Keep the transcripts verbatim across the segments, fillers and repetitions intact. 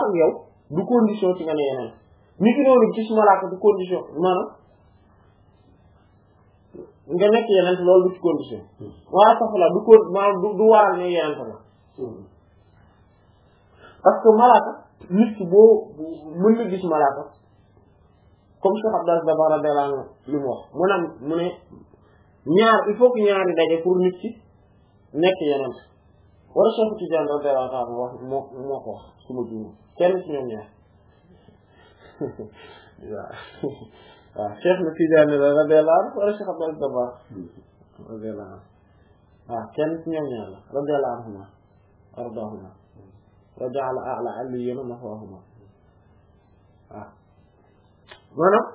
ak yow du condition ci nga ne yeneen ni ki noonu gis malaaka du condition maanaam nga nekk yeneen loolu du ci condition waaye sax la du ko maanaam du du waral ne yeneen la parce que malaaka nit ki boo mën nga gis malaaka comme Cheikh Abdel Dabara Delano li mu wax mu ne mu ne ñaar il faut que ñaari daje pour nit ki nekk yeneen wala Cheikh Tidiane radiyallahu ta'ala wax moo moo ko wax su ma juum kenn ci ñoom ñaar waaw waaw Cheikh na Tidiane radiyallahu anhu wala Cheikh Abdel Dabara radiyallahu anhu waaw kenn ci ñoom ñaar la radiyallahu anhuma ardahuma wa ja'ala a'la aliyyin maswahuma waaw maanaam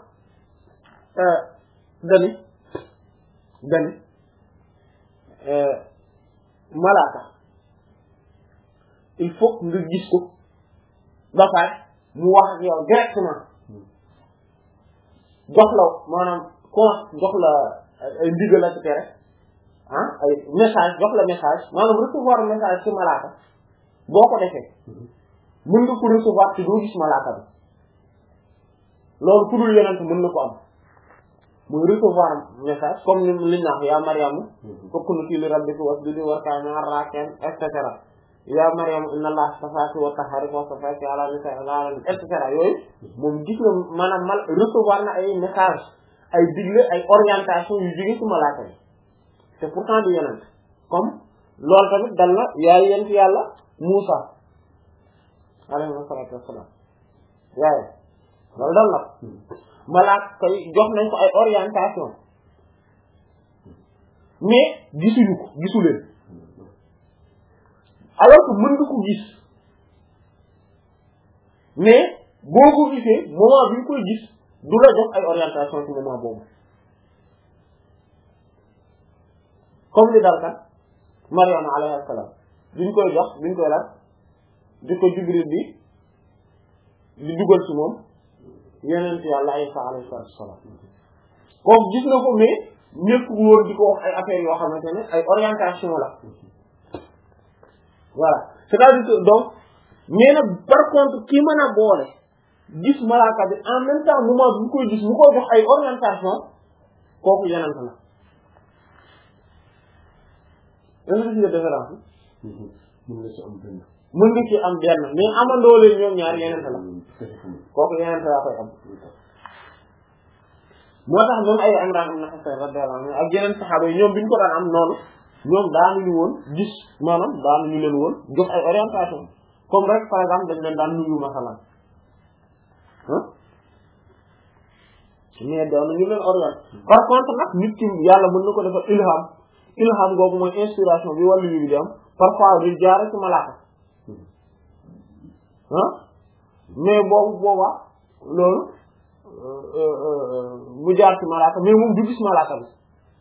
dani dani malaaka il faut nga gis ko ba pare mu wax ak yow directement jox la maanaam ko jox la ay ndigal ak tere ah ay message jox la message maanaam recevoir message ci malaaka boo ko defee mën nga ko recevoir ci doo gis malaaka bi loolu ku dul yonent mën na ko am muy recevoir message comme ni liñ naax yaa Maryamu uknuti li rabbiki wasjudi warka'i ma'a raaki'in et cetera yaa Maryamu inna Allaha astafaaki wa tahharaki wa astafaaki ala nisaa'i al-'aalamiin et cetera yooyu moom gis na maanaam mal recevoir na ay message ay digle ay orientation yu jóge ci malaaka yi te pourtant du yonent comme loolu tamit dal na yaay yent yàlla Muusa alayhi salaatu wassalaam yaay loolu dal na malaaka yi jox nañ ko ay orientation mais gisuñu ko gisu leen alors que mën nga ko gis mais boo ko gisee moment bi nga koy gis du la jox ay orientation ci moment boobu comme li dal kat Maryama alayhi salaam biñ koy jox biñ koy laaj di ko Jibril bi di dugal ci moom yeneen yàlla Isa alayhi salaam kooku gis na ko mais ñëpp woon di ko wax ay affaires yoo xamante ne ay orientation la voilà c'est-à-dire que donc mais nag par contre ki mën a boole gis malaaka bi en même temps moment bi mu koy gis mu koy jox ay orientation kooku yeneen la est-ce que nga différence mën nga ci am benn mën nga ci am benn mais amandoo leen ñoom ñaar yeneen la kooku yeneen la koy am moo tax même ay Imraan ibn Husayn radiyallahu anhu ak yeneen saxaaba yi ñoom bi ñu ko daan am noonu ñoom daanuñu woon gis maanaam daanuñu leen woon jox ay orientation comme rek par exemple dañ leen daan nuyu masalan ah mais daanuñu leen orienté par contre nag nit ki yàlla mën na ko defal ilham ilham googu mooy inspiration bi wàllu yu bi di am parfois di jaare ci malaaka ah mais boobu boobaa loolu mu jaar ci malaaka mais moom du gis malaaka bi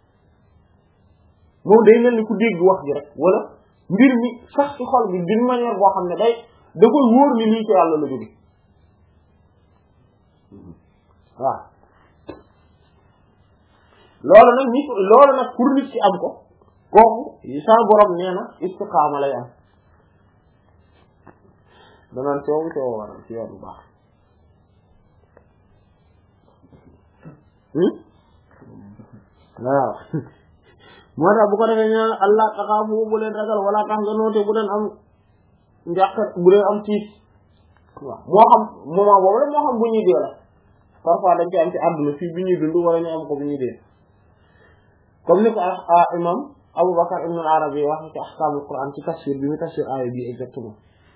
moom day mel ni ku dégg wax ji rek wala mbir mi sax ci xol bi d'une manière boo xam ne day da koy wóor ni lii ci yàlla la jóge waaw loolu nag nit loolu nag pour nit ci am ko kooku sa borom nee na istiqaama lay am danaan coow coow waral ci yoon bu baax waaw moo tax bu ko defee ñaan allah taxaafu bu leen ragal wala tax nga noote bu leen am njàqat bu leen am tiit waaw moo xam moment boobu la moo xam bu ñuy dee la parfois dañ koy am ci àdduna fii bi ñuy dund wala ñu am ko bu ñuy dee comme ni ko a imam Aboubacar ibn al-Arabi wax ci ahkaamul Qur'an ci tafsir bi mu tafsir aaya bi exactement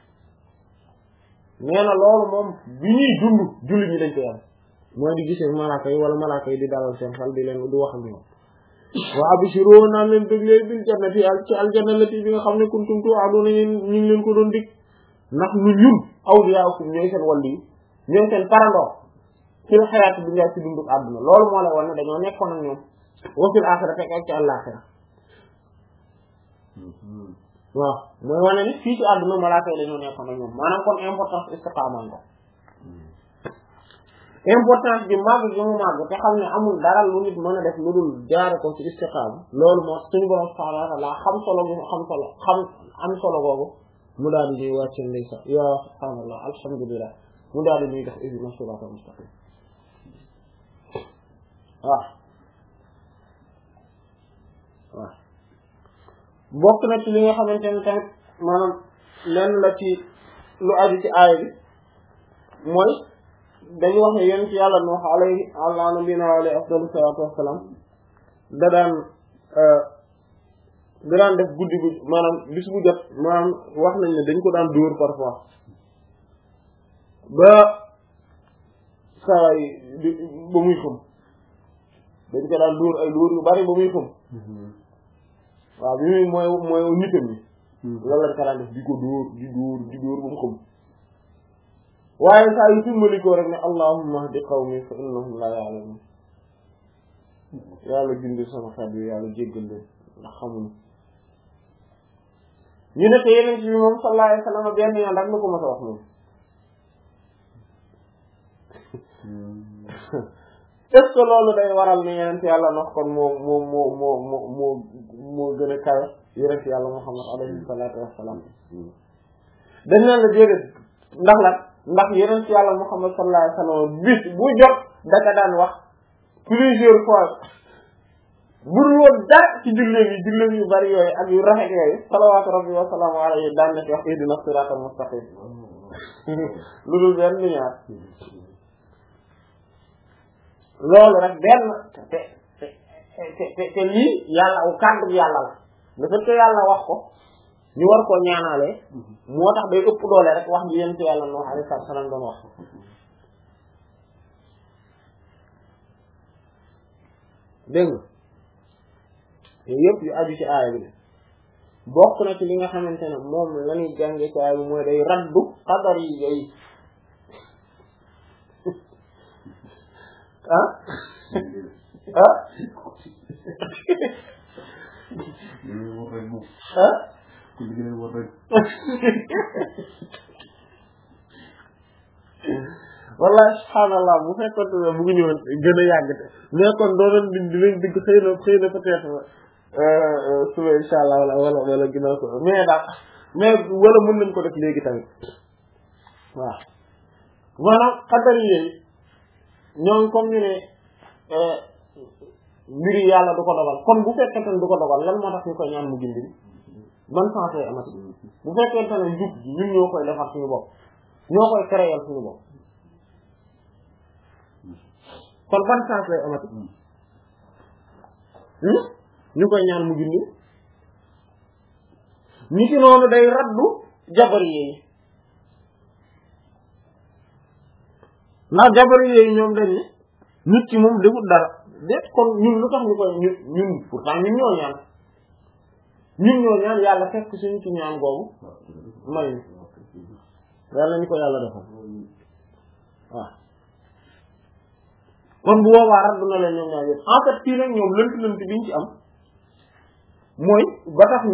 nee na loolu moom bi ñuy dund jullit ñi dañ koy am mooy di gisee malaaka yi wala malaaka yi di dalal seen xel di leen di wax ak ñoom wa abshiru naan leen bëgg leen bil jannati ci aljanna lati bi nga xam ne kuntum tu'aduna ñu ngi leen ko doon dig ndax ñu ñun awliyaakum ñooy seen wàll yi ñooy seen parandoo ci xayaat bi nga ci dundu àdduna loolu moo lay wan ne dañoo nekkoon ak ñoom wa fil aaxirati ak ci àllaaxira waaw mooy wane ni fii ci àdduna malaaka yi dañoo nekkoon ak ñoom maanaam kon importance istiqaama ko importance bi màgg gi mu màgg te xam ne amul dara lu nit mën a def lu dul jaare ko ci istiqaama loolu moo suñu borom subhaanahu wa ta'aala xam solo gi xam solo xam am solo googu mu daal di ñuy wàcce ndeysa ya subhaanallah alhamdulillah mu daal di ñuy def ihdina siraatal mustaqim waaw waaw bokk na ci li nga xamante ne tamit maanaam lenn la ci lu aju ci aaya bi mooy dañu wax ne yonent yàlla Nuux alayhi ala nabiyina wa alayhi afdalu salaatu wassalaam da daan da daan def guddi gu maanaam bis bu jot maanaam wax nañ ne dañ ko daan dóor parfois ba saa yi ba muy xam dañ ko daan dóor ay dóor yu bari ba muy xam waaw bi muy mooy mooy nitam yi loolu lañ ko daan def di ko dóor di dóor di dóor ba mu xam waaye saa yu tumbalikoo rek ne allahumma hdi qawmi fa innahum la ya'lamun yàlla gindi sama xel yi yàlla jéggal leen ndax xamuñu ñu ne te yeneen ci bi moom sallallahu alayhi wa sallam benn yoon rek la ko mos a wax moom est-ce que loolu day waral ne yeneen ci yàlla nox kon moo moo moo moo moo moo moo gën a kawe yeneen ci yàlla Muhammad alayhi salaatu wassalaam dañ naan la déedéet ndax la ndax yeneen ci yàlla Muhammad sallallahu alayhi wa sallam bis bu jot daka daan wax plusieurs fois buru woon dara ci julleen yi julleen yu bari yooyu ak yu rafet yooyu salawaatu rabbi wa salaamu alayhi daan na ci wax ihdina siraatal mustaqim lu dul benn ñaar loolu rek benn te te te te lii yàlla aw kàddu yàlla la le fait que yàlla wax ko ñu war koo ñaanalee moo tax day ëpp doole rek wax ji yéen ci yàlla Nuux alayhi salaam doon wax dégg nga yooyu yëpp yu aju ci aaya bi bokk na ci li nga xamante ne moom la ñuy jàngee ci aaya bi mooy day raddu qadar yi yooyu ah ah ah wallahi subhaanallah bu fekkoon ne bu ngi ñëwoon gën a yàgg te mais kon doo doon di dinañ digg xëy na xëy na peut-être suba insha allah wala wala wala ginnaaw ko mais daal mais wala mën nañ ko def léegi tamit waaw maanaam xadar yi ñoom comme ñu ne mbiri yàlla du ko dogal kon bu fekkente ne du ko dogal lan moo tax ñu koy ñaan mu gindi ban sens lay amati bu fekkente ne njub gi ñun ñoo koy defar suñu bopp ñoo koy créer suñu bopp kon ban sens lay amati ñu koy ñaan mu gindi ñi ci noonu day raddu jabar yi ndax jabar yi ñoom dañ ne nit ki moom defut dara déet kon ñun lu tax ñu koy ñun ñun pourtant ñun ñoo ñaan ñun ñoo ñaan yàlla fekk suñu ci ñaan googu may yàlla ñu ko yàlla defal waaw kon bu boobaa raddu na leen ñoom ñaar yëpp en fait fii nag ñoom lënt lënt biñ ci am mooy ba tax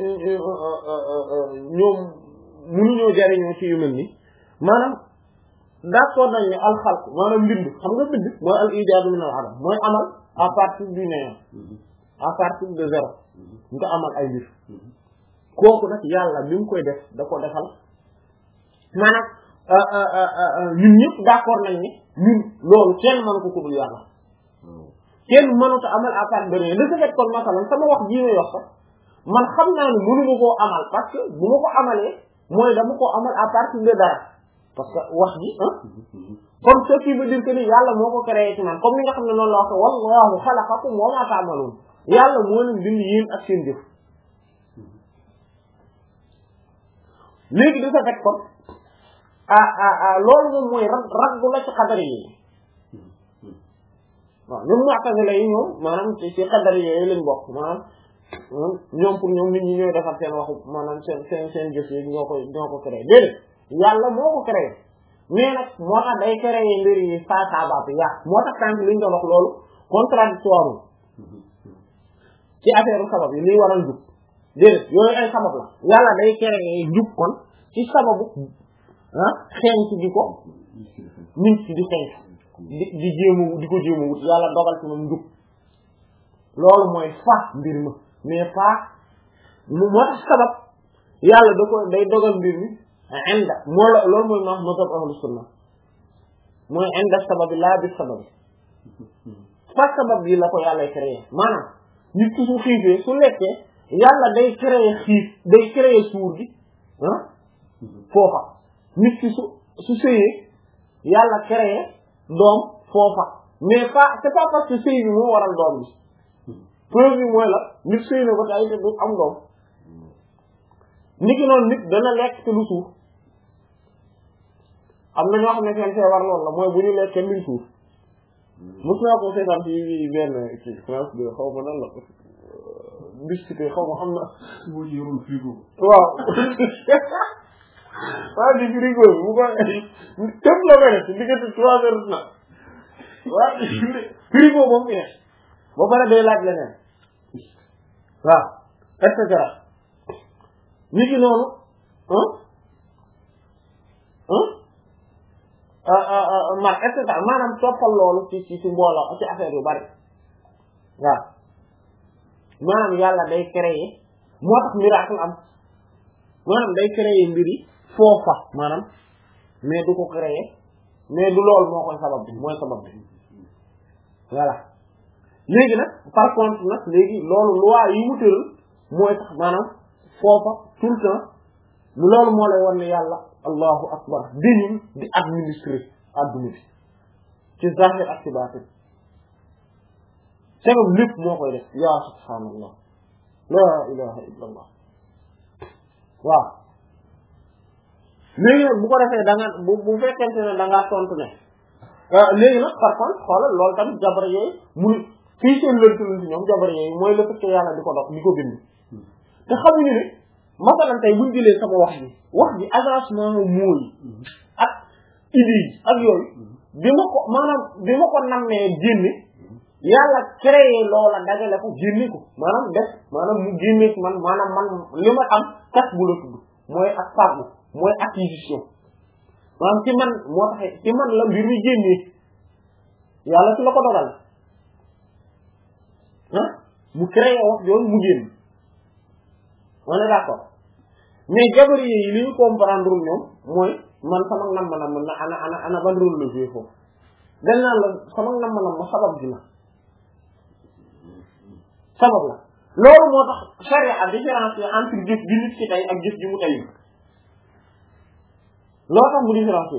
ñoom mënuñoo jariñoo ci yu mel ni maanaam d'accord nañ ne alxalq maanaam mbind xam nga mbind mooy al ijaadu min al adam mooy amal à partir du néant à partir de zéro nga amal ay mbir kooku nag yàlla bi mu koy def da ko defal maanaam ñun ñëpp d'accord nañ ne ñun loolu kenn mënu ko kudul yàlla kenn mënuta amal à partir de rien de ce fait kon masalan sama wax jii may wax sax man xam naa ne mënuma koo amal parce que bu ma ko amalee mooy dama ko amal à partir de dara parce que wax ji ah kon ce qui veut dire que ni yàlla moo ko créé ci man comme ni nga xam ne noonu la wax wallahu xalaqakum wa ma ta'malun yàlla moo leen bind yéen ak seen jëf léegi de ce fait kon ah ah ah loolu moom mooy rag raggu la ci xadar yi waaw ñoom mu'tazila yi ñoom maanaam ci ci xadar yi lañ bokk maanaam ñoom pour ñoom nit ñi ñooy defar seen waxu maanaam seen seen seen jëf yi ñoo ko ñoo ko créé déedéet yàlla moo ko créé mais nag moo tax day créé mbir yi saa saa baatu yàq moo tax tant que liñ doon wax loolu contradictoire ci affaire sabab yi liy waral njub déedéet yooyu ay sabab la yàlla day créé njub kon ci sababu ah xeeñ ci di ko nit ci di xeeñ di di jéemu di ko jéemu wut yàlla dogal ci moom njub loolu mooy fa mbir ma mais fa moo tax sabab yàlla da ko day dogal mbir mi inda moo la loolu mooy ma mazhab ahlu sunna mooy inda sababi laa bi sababi fa sabab bi la ko yàlla créé maanaam nit ki su xiifee su lekkee yàlla day créé xiif day créé suur gi ah foofa nit ki su su sëyee yàlla créé doom foofa mais pas c'est pas parce que sëy bi moo waral doom bi preuve bi mooy la nit sëy na ba tey te du am doom nit ki noonu nit dana lekk te du suur am na ñoo xam ne seen feebar loolu la mooy bu ñu lekk kenn duñ suur mos naa ko seetaan ci benn ci France de xaw ma nan la biscuité xaw ma xam na boo ci yoroon frigo waaw waaw di frigo bi bu ko tëb la koy def ci diggante trois heures na waaw frigo moom fi ne ba pare day laaj leneen waaw et cetera nit ki noonu mar et cetera maanaam toppal loolu ci ci ci mbooloo ci affaire yu bari waaw maanaam yàlla day créer moo tax miracle am maanaam day créer mbir yi foofa maanaam mais du ko créer mais du loolu moo koy sabab bi mooy sabab bi voilà léegi nag par contre nag léegi loolu loi yi mu tëral mooy tax maanaam foofa tout le temps mu loolu moo lay wan ne yàlla allahu akbar dañu di administrer adduna bi ci zahir ak ci baatin sabab lépp moo koy def yaa subhaanallah laa ilaha illa allah waaw léegi nag bu ko defee da nga bu bu fekkente ne da ngaa tontu ne léegi nag par contre xoolal loolu tamit jabar yooyu mun fii seen lëntalun ci ñoom jabar yooyu mooy le fait que yàlla di ko dox di ko bind te xamuñu ne masalan tey buñ jëlee sama wax bi wax bi agencement mooy ak idée yi ak yooyu bi ma ko maanaam bi ma ko nammee génne yàlla créé loola dajale ko génne ko maanaam def maanaam mu génne man maanaam man li ma am kas bu la tudd mooy ak farbu mooy acquisition maanaam ci man moo tax ci man la mbir mi génnee yàlla ci la ko dogal ah mu créé wax yooyu mu génn on est d'accord mais jabar yi li ñu comprendre ñoom mooy man sama nam ma nam na ana ana ana ban rôle la joué foofu dañ naan la sama nam ma nam ma sabab bi la sabab la loolu moo tax charia différence entre jëf bi nit ci tey ak jëf ji mu tey loolu tax mu différence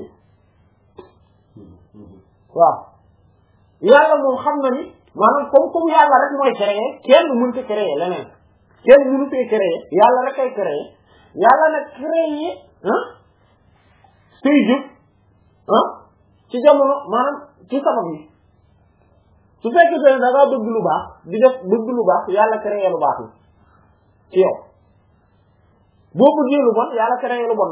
waaw yàlla moom xam na ni maanaam comme comme yàlla rek mooy créer kenn mënut a créer leneen kenn mënu fee créer yàlla rek ay créer yàlla nag créer ah say jëf ah ci jamono maanaam ci sabab yi su fekkee ne da ngaa bëgg lu baax di def bëgg lu baax yàlla créer lu baax ci yow boo bëggee lu bon yàlla créer lu bon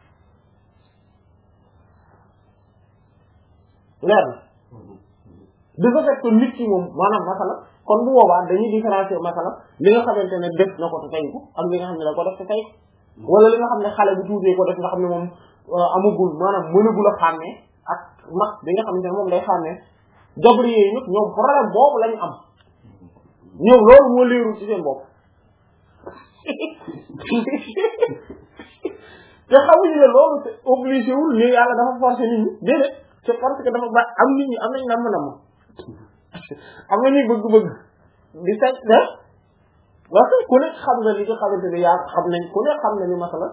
leer na de ce fait que nit ki moom maanaam masala kon bu boobaa dañuy différencier masala li nga xamante ne def na ko te tey ko ak li nga xam ne da ko def te tey wala li nga xam ne xale bu tuutee ko def nga xam ne moom amagul maanaam mënagul a xàmmee ak mag bi nga xamante ne moom day xàmmee jabri yi nag ñoom problème boobu lañu am ñoom loolu moo leerul ci seen bopp te xamuñu ne loolu te obligé wul ni yàlla dafa forcer nit ñi déedéet c'est parce que dafa ba am nit ñi am nañ namm namm am na ñuy bëgg-bëgg di sañ de parce que ku nekk xam nga li nga xamante ne yaa xam nañ ku nekk xam na ni masala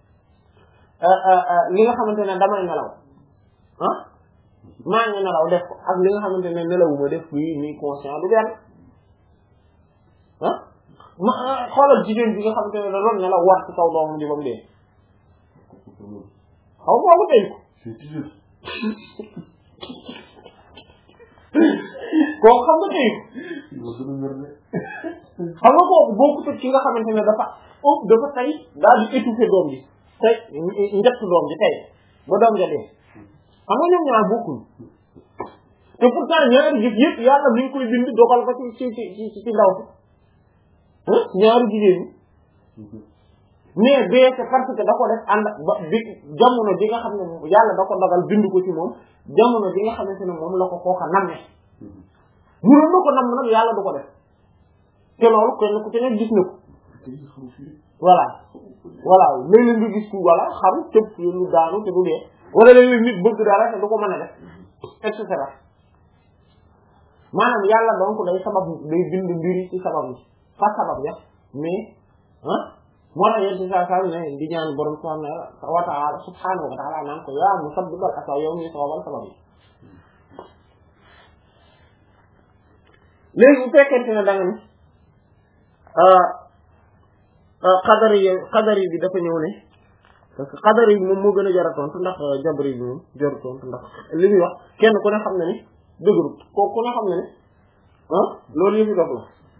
li nga xamante ne damay nelaw ah maa ngi nelaw def ko ak li nga xamante ne nelawuma def fii nii conscient du benn ah ma xoolal jigéen bi nga xamante ne da doon nelaw war ci kaw doomam di ba mu dee xaw ma ko tey ko koo xam nga tey xam nga kooku bokkut ak ki nga xamante ne dafa ëpp dafa tey daal di étouffer doom bi tey njëkk doom bi tey ba doom ja dee xam nga ñoom ñaar bokkuñ te pourtant ñaari jëf yëpp yàlla mi ngi koy bind dogal ko ci ci ci ci ndaw si ñaari jigéen ñi mais bee c'est parce que da ko def ànd ba bi jamono ji nga xam ne yàlla da ko dogal bind ko ci moom jamono ji nga xamante ne moom la ko kooka namme mënoon na ko namm nag yàlla du ko def te loolu kenn ku ci nekk gis na ko voilà voilà léeg-léeg nga gis ku wala xam tëb lu daanu te du dee wala léeg-léeg nit bëgg dara te du ko mën a def et cetera maanaam yàlla donc day sabab day bind mbir yi ci sabab yi fa sabab ya mais ah moo tax yéen ci saa saa ne di ñaan borom subhanahu wa ta'ala subhanahu wa ta'ala naan ko yaa musabbibal asbaab yow mi sababal sabab yi léegi bu fekkente ne da nga ni xadari yi xadari bi dafa ñëw ne parce que xadari bi moom moo gën a jar a tontu ndax jabari bi moom jar tontu ndax li muy wax kenn ku ne xam ne ni dëgërut ko ku ne xam ne ne ah loolu yëpp dox la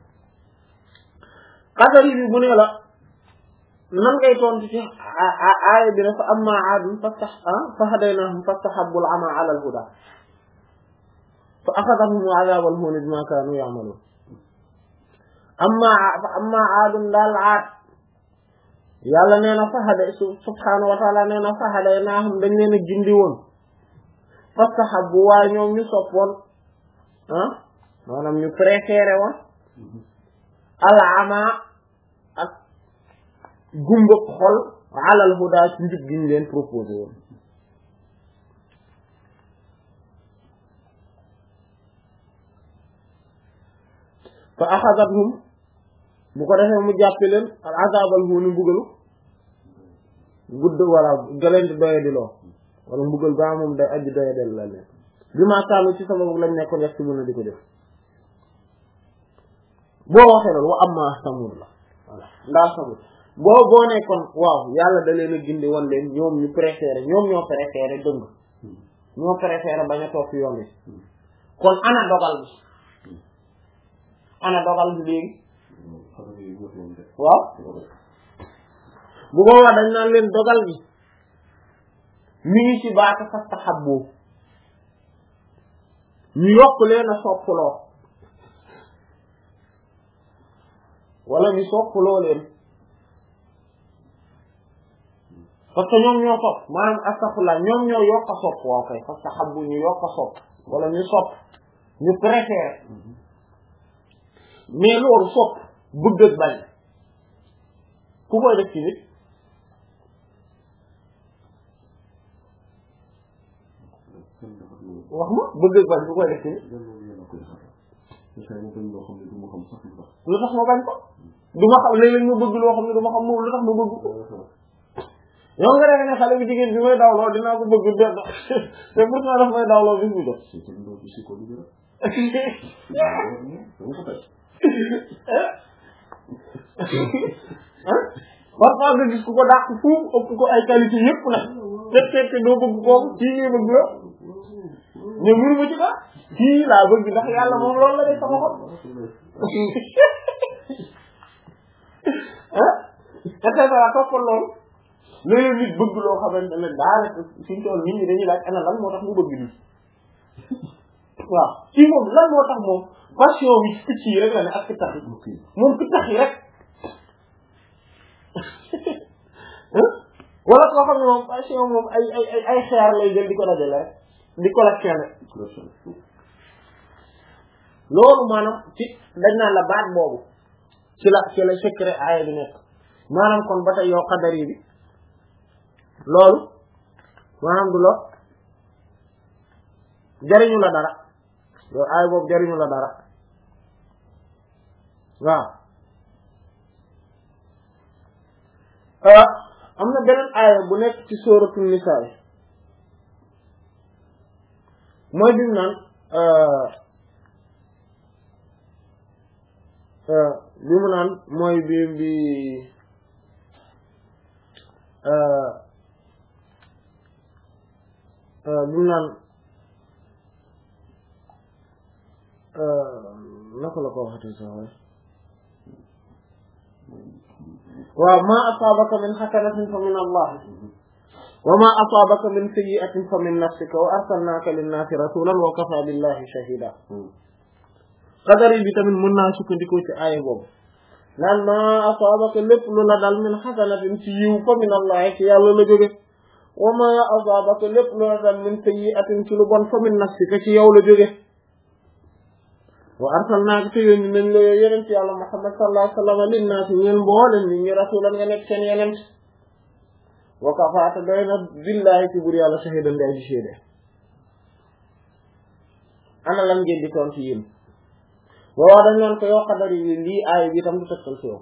xadari bi bu ne la nan ngay tontu ci aaya bi ne fa amma aadun fasta fa hadaynahum fastahabbul ama ala al huda fa axadahum azabul hun bima kaanu ya'malun amma amma aadun daal aad yàlla nee na fa hada subhanahu wa ta'ala nee na fa hadaynahum dañ leen a gindi woon fastahabbu waaye ñoom ñu soppoon ah maanaam ñu préféré woon al ama ak gumba xol alal huda ci njub gi ñu leen proposé woon fa axadathum bu ko defee mu jàppe leen al azabal huni mbugalu gudd wala galeen di doye di loo wala mbugal ba moom day aji doye del la leen bi ma kaanu ci sababu lañ nekkoon yax ci mën a di ko def boo waxee loolu wa amma samud la voilà ndaa samud boo boo nekkoon waaw yàlla da leen a gindi woon leen ñoom ñu préféré ñoom ñoo préféré dëng ñoo préféré bañ a topp yoon bi kon ana dogal bi ana dogal bi léegi waaw bu boobaa dañ naan leen dogal bi mi ngi ci baata fastahabbu ñu yokk leen a soppaloo wala ñu soppaloo leen parce que ñoom ñoo sopp maanaam astaghfirullah ñoom ñoo yokk a sopp waaw kay fastahabbu ñu yokk a sopp wala ñu sopp ñu préféré mais loolu sopp bëgg ak bañ ku koy def ci nit wax ma bëgg ak bañ ku koy def ci nit lu tax ma bañ ko du ma xam léeg-léeg ma bëgg loo xam ne du ma xam lu tax ma bëgg ko yow nga rek ne xale bi jigéen bi may dawloo dinaa ko bëgg de te pourtant daf may dawloo bis bi def parfois nga gis ku ko dàq fuuf ëpp ko ay qualité yëpp nag te te doo bëgg kooku kii ngay bëgg la mais mënu ma ci dara kii laa bëgg ndax yàlla moom loolu la def sama xol ah et cetera toppal loolu léeg-léeg nit bëgg loo xamante ne daanaka suñ tool nit ñi dañuy laaj ana lan moo tax mu bëgg nii waaw kii moom lan moo tax moom passion bi ci picc yi rek la ne ak pitax yi moom pitax yi rek wala koo xam ne moom passion moom ay ay ay ay xeer lay jël di ko dajale rek di collectionner loolu maanaam ci dañ naan la baat boobu ci la ci la secret aaya bi nekk maanaam kon ba tey yow xadari bi loolu maanaam du lo jariñu la dara yow aaya boobu jariñu la dara waaw am na beneen aaya bu nekk ci sóoratul nisaa mooy bi mu naan bi mu naan mooy bi bi bi mu naan naka la ko waxatee sax waay waaw ma asaabaka min xasanatin fa min allah wa ma asaabaka min sayyi'atin fa min nafsika wa arsalnaaka linnaasi rasuulan wa kafaa billahi shahida qadari bi tamit mën naa sukkandikoo ci aaya boobu naan ma asaabaka lépp lu la dal min xasanatin ci yiw fa min allah ci yàlla la jóge wa ma asaabaka lépp lu la dal min sayyi'atin ci lu bon fa min nafsika ci yow la jóge wa arsalnaaka te yónni nañ la yow yonent yàlla Muhammad sallallahu alayhi wa sallam linnaasi ñeel mbooleen nit ñi rasuulan nga nekk seen yonent wa kafaa te doy na billaahi ci bur yàlla shahiidan di aji seede ana lan ngeen di tontu yéen waaw dañ naan ko yow xadar yi lii aay bi tam du tëkkal ci yow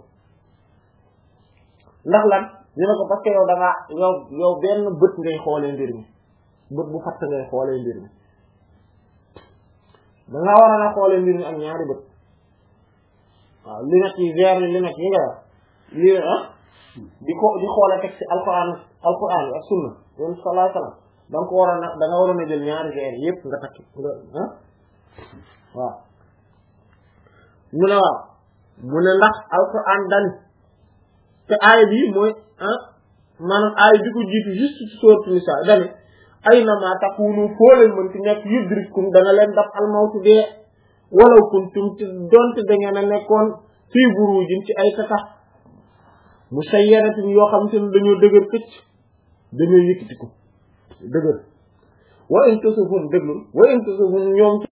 ndax lan ñu ne ko parce que yow da ngaa yow yow benn bët ngay xoolee mbir mi bët bu fatt ngay xoolee mbir mi da ngaa war a na xoolee mbir mi ak ñaari bët waaw li nekk yi vers li nekk yi nga lii ah di ko di xoole teg ci alquran alquran ak sunna yoon sallallahu alayhi wasallam da nga ko war a na da nga waroon a jël ñaari vers yëpp nga takki nga ah waaw mu ne waaw mu ne ndax alquran dan te aaya bi mooy ah maanaam aaya bi ko jiitu juste ci sourate Nisa dani aynama takunu foo leen mën ci nekk yudrikum dana leen daf almawtu dee walaw kuntum ci donte da ngeen a nekkoon fii burujin ci ay tatax musayyaratin yoo xam te ne dañoo dëgër këcc dañoo yëkkatiku dëgër wa in tusifun déglul wa in tusifun ñoom